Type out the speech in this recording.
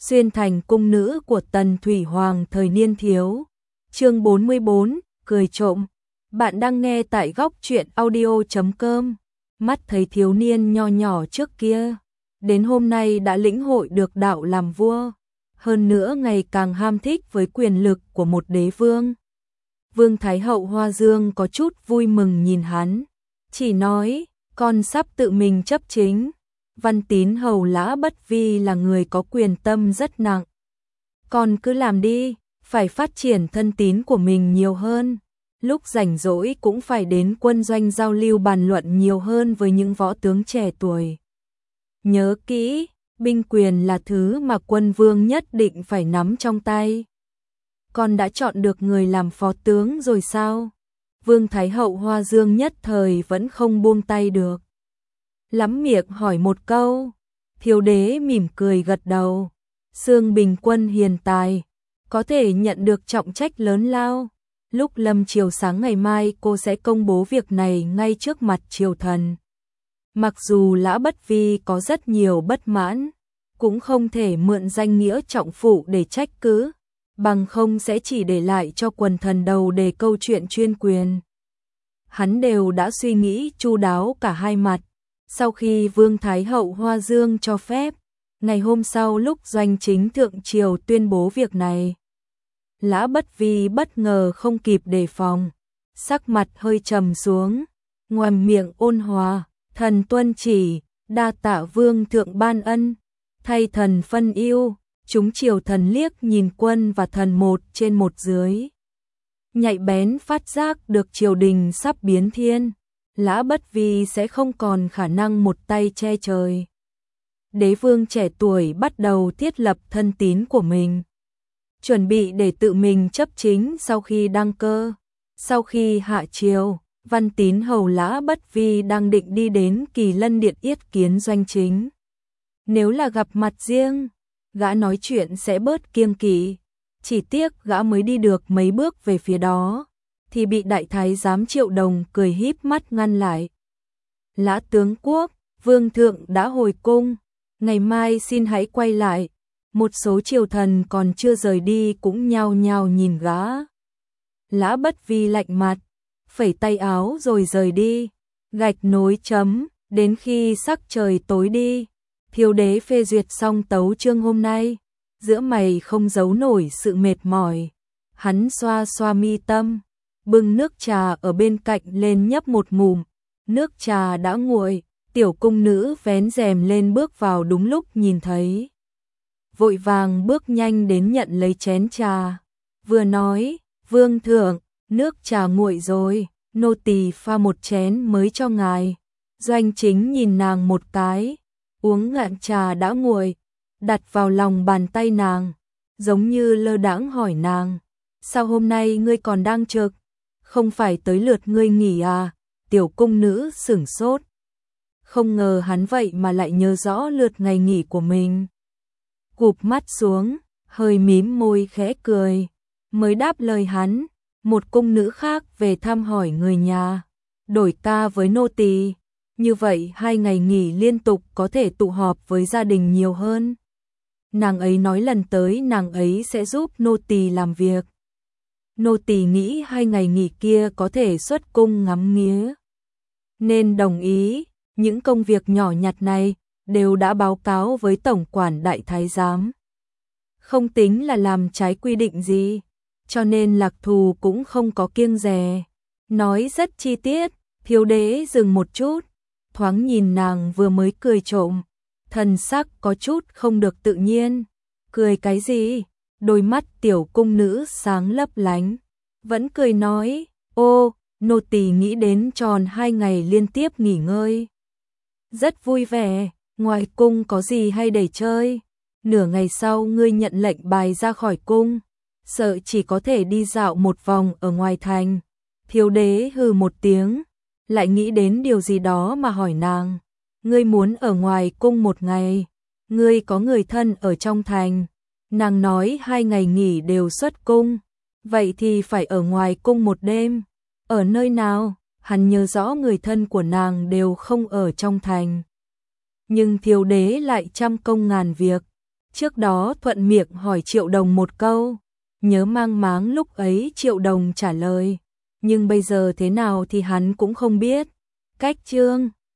xuyên thành cung nữ của Tần Thủy Hoàng thời niên thiếu. Chương 44, cười trộm. Bạn đang nghe tại góc truyện audio.com. Mắt thấy thiếu niên nho nhỏ trước kia, đến hôm nay đã lĩnh hội được đạo làm vua, hơn nữa ngày càng ham thích với quyền lực của một đế vương. Vương Thái hậu Hoa Dương có chút vui mừng nhìn hắn, chỉ nói, con sắp tự mình chấp chính. Văn Tín hầu Lã Bất Vi là người có quyền tâm rất nặng. Con cứ làm đi, phải phát triển thân tín của mình nhiều hơn. Lúc rảnh rỗi cũng phải đến quân doanh giao lưu bàn luận nhiều hơn với những võ tướng trẻ tuổi. Nhớ kỹ, binh quyền là thứ mà quân vương nhất định phải nắm trong tay. Con đã chọn được người làm phó tướng rồi sao? Vương Thái hậu Hoa Dương nhất thời vẫn không buông tay được. Lắm miệng hỏi một câu, thiếu đế mỉm cười gật đầu. Xương Bình quân hiền tài, có thể nhận được trọng trách lớn lao. Lúc lâm chiều sáng ngày mai cô sẽ công bố việc này ngay trước mặt triều thần. Mặc dù Lã Bất Vi có rất nhiều bất mãn, cũng không thể mượn danh nghĩa trọng phụ để trách cứ, bằng không sẽ chỉ để lại cho quần thần đầu đề câu chuyện chuyên quyền. Hắn đều đã suy nghĩ chu đáo cả hai mặt. Sau khi Vương Thái hậu Hoa Dương cho phép, ngày hôm sau lúc doanh chính thượng triều tuyên bố việc này, Lã Bất Vi bất ngờ không kịp đề phòng, sắc mặt hơi trầm xuống, ngoàm miệng ôn hòa, thần tuân chỉ, đa tạ vương thượng ban ân, thay thần phân ưu. Chúng triều thần liếc nhìn quân và thần một trên một dưới, nhạy bén phát giác được triều đình sắp biến thiên. Lã Bất Vi sẽ không còn khả năng một tay che trời. Đế vương trẻ tuổi bắt đầu thiết lập thân tín của mình, chuẩn bị để tự mình chấp chính sau khi đăng cơ. Sau khi hạ triều, Văn Tín hầu Lã Bất Vi đang định đi đến Kỳ Lân Điện yết kiến doanh chính. Nếu là gặp mặt riêng, gã nói chuyện sẽ bớt kiêng kỵ. Chỉ tiếc gã mới đi được mấy bước về phía đó, thì bị đại thái giám Triệu Đồng cười híp mắt ngăn lại. Lã tướng quốc, vương thượng đã hồi cung, ngày mai xin hãy quay lại. Một số triều thần còn chưa rời đi cũng nhao nhao nhìn gã. Lã Bất Vi lạnh mặt, phẩy tay áo rồi rời đi. Gạch nối chấm, đến khi sắc trời tối đi, thiếu đế phê duyệt xong tấu chương hôm nay, giữa mày không giấu nổi sự mệt mỏi. Hắn xoa xoa mi tâm, bưng nước trà ở bên cạnh lên nhấp một ngụm. Nước trà đã nguội, tiểu cung nữ vén rèm lên bước vào đúng lúc nhìn thấy, vội vàng bước nhanh đến nhận lấy chén trà, vừa nói, vương thượng, nước trà nguội rồi, nô tỳ pha một chén mới cho ngài. Doanh chính nhìn nàng một cái, uống ngạn trà đã nguội, đặt vào lòng bàn tay nàng, giống như lơ đãng hỏi nàng, sao hôm nay ngươi còn đang trực, không phải tới lượt ngươi nghỉ à? Tiểu cung nữ sửng sốt, không ngờ hắn vậy mà lại nhớ rõ lượt ngày nghỉ của mình. Cụp mắt xuống, hơi mím môi khẽ cười, mới đáp lời hắn, một cung nữ khác về thăm hỏi người nhà, đổi ca với nô tỳ, như vậy 2 ngày nghỉ liên tục có thể tụ họp với gia đình nhiều hơn. Nàng ấy nói lần tới nàng ấy sẽ giúp nô tỳ làm việc. Nô tỳ nghĩ 2 ngày nghỉ kia có thể xuất cung ngắm nghía, nên đồng ý. Những công việc nhỏ nhặt này đều đã báo cáo với tổng quản đại thái giám, không tính là làm trái quy định gì, cho nên Lạc Thù cũng không có kiêng dè, nói rất chi tiết. Thiếu đế dừng một chút, thoáng nhìn nàng vừa mới cười trộm, thần sắc có chút không được tự nhiên. Cười cái gì? Đôi mắt tiểu cung nữ sáng lấp lánh, vẫn cười nói, ô, nô tỳ nghĩ đến tròn 2 ngày liên tiếp nghỉ ngơi, rất vui vẻ. Ngoài cung có gì hay để chơi? Nửa ngày sau ngươi nhận lệnh bài ra khỏi cung, sợ chỉ có thể đi dạo một vòng ở ngoài thành. Thiếu đế hừ một tiếng, lại nghĩ đến điều gì đó mà hỏi nàng, ngươi muốn ở ngoài cung 1 ngày, ngươi có người thân ở trong thành. Nàng nói 2 ngày nghỉ đều xuất cung, vậy thì phải ở ngoài cung 1 đêm. Ở nơi nào? Hắn nhớ rõ người thân của nàng đều không ở trong thành, nhưng thiếu đế lại trăm công ngàn việc, Trước đó thuận miệng hỏi Triệu Đồng một câu, nhớ mang máng lúc ấy Triệu Đồng trả lời, nhưng bây giờ thế nào thì hắn cũng không biết. Cách chương